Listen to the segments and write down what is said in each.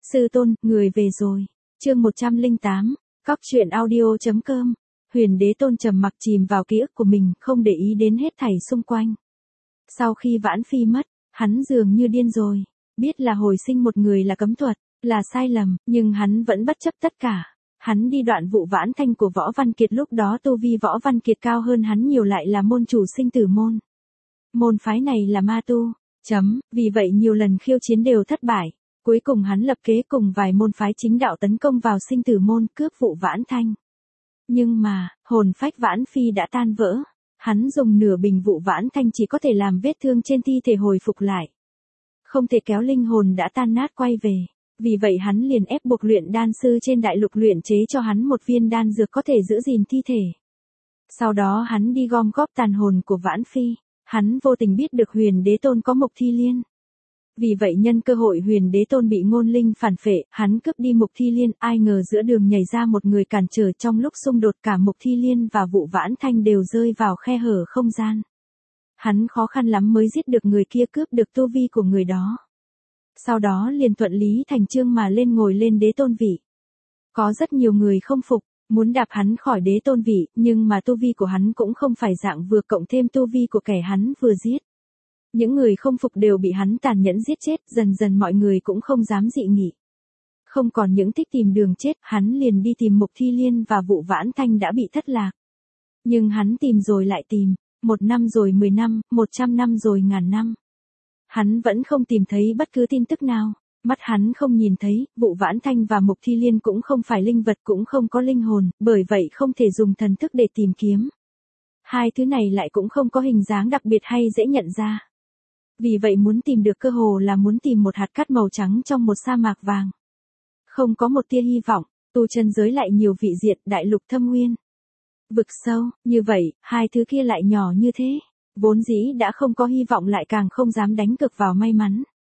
Sư tôn, người về rồi. Chương 108, Cóc truyện audio.com. Huyền Đế Tôn trầm mặc chìm vào ký ức của mình, không để ý đến hết thảy xung quanh. Sau khi Vãn Phi mất, hắn dường như điên rồi. Biết là hồi sinh một người là cấm thuật, là sai lầm, nhưng hắn vẫn bất chấp tất cả. Hắn đi đoạn vụ Vãn Thanh của Võ Văn Kiệt, lúc đó tu vi Võ Văn Kiệt cao hơn hắn nhiều, lại là môn chủ sinh tử môn. Môn phái này là ma tu. Vì vậy nhiều lần khiêu chiến đều thất bại. Cuối cùng hắn lập kế cùng vài môn phái chính đạo tấn công vào sinh tử môn, cướp vụ Vãn Thanh. Nhưng mà, hồn phách Vãn Phi đã tan vỡ. Hắn dùng nửa bình vụ Vãn Thanh chỉ có thể làm vết thương trên thi thể hồi phục lại. Không thể kéo linh hồn đã tan nát quay về. Vì vậy hắn liền ép buộc luyện đan sư trên đại lục luyện chế cho hắn một viên đan dược có thể giữ gìn thi thể. Sau đó hắn đi gom góp tàn hồn của Vãn Phi. Hắn vô tình biết được Huyền Đế Tôn có Mục Thi Liên. Vì vậy nhân cơ hội Huyền Đế Tôn bị ngôn linh phản phệ, hắn cướp đi Mục Thi Liên, ai ngờ giữa đường nhảy ra một người cản trở, trong lúc xung đột cả Mục Thi Liên và vụ Vãn Thanh đều rơi vào khe hở không gian. Hắn khó khăn lắm mới giết được người kia, cướp được tu vi của người đó. Sau đó liền thuận lý thành chương mà lên ngồi lên đế tôn vị. Có rất nhiều người không phục, muốn đạp hắn khỏi đế tôn vị, nhưng mà tu vi của hắn cũng không phải dạng vừa, cộng thêm tu vi của kẻ hắn vừa giết. Những người không phục đều bị hắn tàn nhẫn giết chết, dần dần mọi người cũng không dám dị nghị. Không còn những thích tìm đường chết, hắn liền đi tìm Mục Thi Liên và vụ Vãn Thanh đã bị thất lạc. Nhưng hắn tìm rồi lại tìm, 1 năm rồi 10 năm, 100 năm rồi 1000 năm. Hắn vẫn không tìm thấy bất cứ tin tức nào. Mắt hắn không nhìn thấy, vụ Vãn Thanh và Mục Thi Liên cũng không phải linh vật, cũng không có linh hồn, bởi vậy không thể dùng thần thức để tìm kiếm. Hai thứ này lại cũng không có hình dáng đặc biệt hay dễ nhận ra. Vì vậy muốn tìm được cơ hồ là muốn tìm một hạt cát màu trắng trong một sa mạc vàng. Không có một tia hy vọng, tu chân giới lại nhiều vị diện, đại lục thâm nguyên. Vực sâu, như vậy, hai thứ kia lại nhỏ như thế. Vốn dĩ đã không có hy vọng lại càng không dám đánh cược vào may mắn.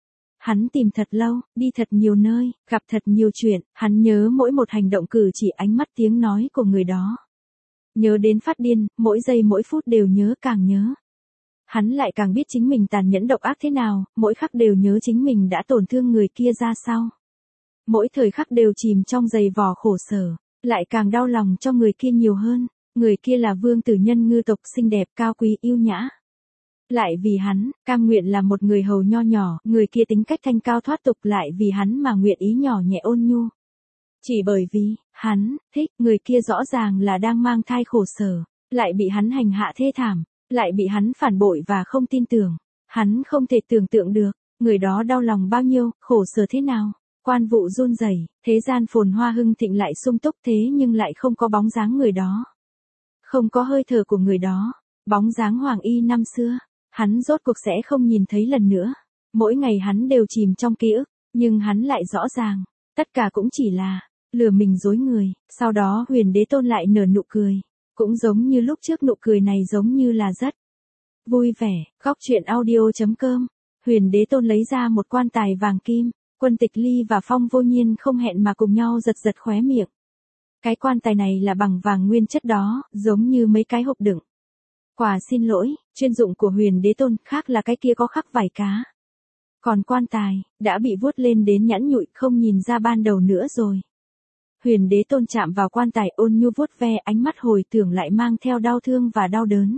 Hắn tìm thật lâu, đi thật nhiều nơi, gặp thật nhiều chuyện, hắn nhớ mỗi một hành động cử chỉ, ánh mắt, tiếng nói của người đó. Nhớ đến phát điên, mỗi giây mỗi phút đều nhớ, càng nhớ. Hắn lại càng biết chính mình tàn nhẫn độc ác thế nào, mỗi khắc đều nhớ chính mình đã tổn thương người kia ra sao. Mỗi thời khắc đều chìm trong giày vò khổ sở, lại càng đau lòng cho người kia nhiều hơn. Người kia là vương tử Nhân Ngư tộc, xinh đẹp, cao quý, yêu nhã. Lại vì hắn, cam nguyện là một người hầu nho nhỏ, người kia tính cách thanh cao thoát tục, lại vì hắn mà nguyện ý nhỏ nhẹ ôn nhu. Chỉ bởi vì, hắn, thích, người kia rõ ràng là đang mang thai khổ sở, lại bị hắn hành hạ thê thảm, lại bị hắn phản bội và không tin tưởng. Hắn không thể tưởng tượng được, người đó đau lòng bao nhiêu, khổ sở thế nào. Quan vụ run rẩy, thế gian phồn hoa hưng thịnh lại sung túc, thế nhưng lại không có bóng dáng người đó. Không có hơi thở của người đó, bóng dáng Hoàng Y năm xưa, hắn rốt cuộc sẽ không nhìn thấy lần nữa. Mỗi ngày hắn đều chìm trong ký ức, nhưng hắn lại rõ ràng, tất cả cũng chỉ là lừa mình dối người. Sau đó Huyền Đế Tôn lại nở nụ cười, cũng giống như lúc trước, nụ cười này giống như là rất vui vẻ. Cóc truyện audio.com. Huyền Đế Tôn lấy ra một quan tài vàng kim, Quân Tịch Ly và Phong Vô Nhiên không hẹn mà cùng nhau giật giật khóe miệng. Cái quan tài này là bằng vàng nguyên chất đó, giống như mấy cái hộp đựng. Quả xin lỗi, chuyên dụng của Huyền Đế Tôn, khác là cái kia có khắc vảy cá. Còn quan tài, đã bị vuốt lên đến nhẵn nhụi, không nhìn ra ban đầu nữa rồi. Huyền Đế Tôn chạm vào quan tài, ôn nhu vuốt ve, ánh mắt hồi tưởng lại mang theo đau thương và đau đớn.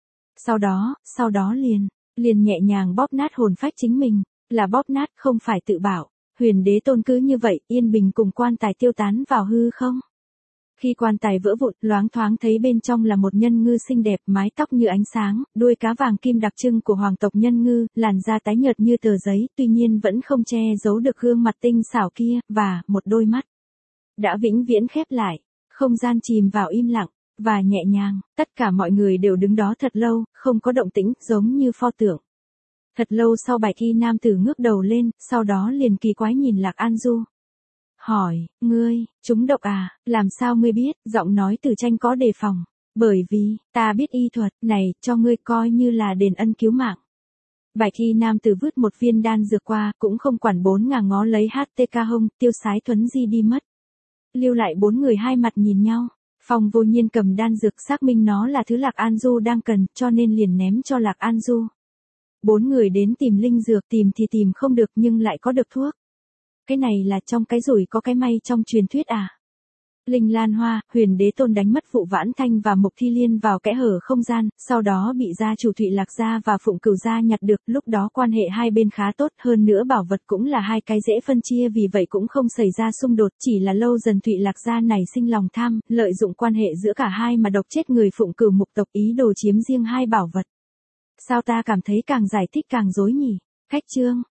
Sau đó liền nhẹ nhàng bóp nát hồn phách chính mình, là bóp nát, không phải tự bảo. Huyền Đế Tôn cứ như vậy, yên bình cùng quan tài tiêu tán vào hư không. Khi quan tài vỡ vụn, loáng thoáng thấy bên trong là một nhân ngư xinh đẹp, mái tóc như ánh sáng, đuôi cá vàng kim đặc trưng của hoàng tộc nhân ngư, làn da tái nhợt như tờ giấy, tuy nhiên vẫn không che giấu được gương mặt tinh xảo kia, và một đôi mắt đã vĩnh viễn khép lại. Không gian chìm vào im lặng và nhẹ nhàng, tất cả mọi người đều đứng đó thật lâu, không có động tĩnh, giống như pho tượng. Thật lâu sau, Bạch Y nam tử ngước đầu lên, sau đó liền kỳ quái nhìn Lạc An Du. Hỏi, ngươi, trúng độc à, làm sao ngươi biết? Giọng nói Từ Tranh có đề phòng. Bởi vì, ta biết y thuật, này, cho ngươi coi như là đền ân cứu mạng. Bạch Y nam tử vứt một viên đan dược qua, cũng không quản 4 ngả ngó lấy HTK hông, tiêu sái thuấn di đi mất. Lưu lại 4 người hai mặt nhìn nhau. Phong Vô Nhiên cầm đan dược, xác minh nó là thứ Lạc An Du đang cần, cho nên liền ném cho Lạc An Du. 4 người đến tìm linh dược, tìm thì tìm không được nhưng lại có được thuốc. Cái này là trong cái rủi có cái may trong truyền thuyết à? Linh Lan Hoa, Huyền Đế Tôn đánh mất Vụ Vãn Thanh và Mộc Thi Liên vào kẽ hở không gian, sau đó bị gia chủ Thụy Lạc gia và Phụng Cửu gia nhặt được, lúc đó quan hệ hai bên khá tốt, hơn nữa bảo vật cũng là hai cái dễ phân chia vì vậy cũng không xảy ra xung đột, chỉ là lâu dần Thụy Lạc gia này sinh lòng tham, lợi dụng quan hệ giữa cả hai mà độc chết người Phụng Cửu Mục tộc ý đồ chiếm riêng hai bảo vật. Sao ta cảm thấy càng giải thích càng rối nhỉ? Khách chương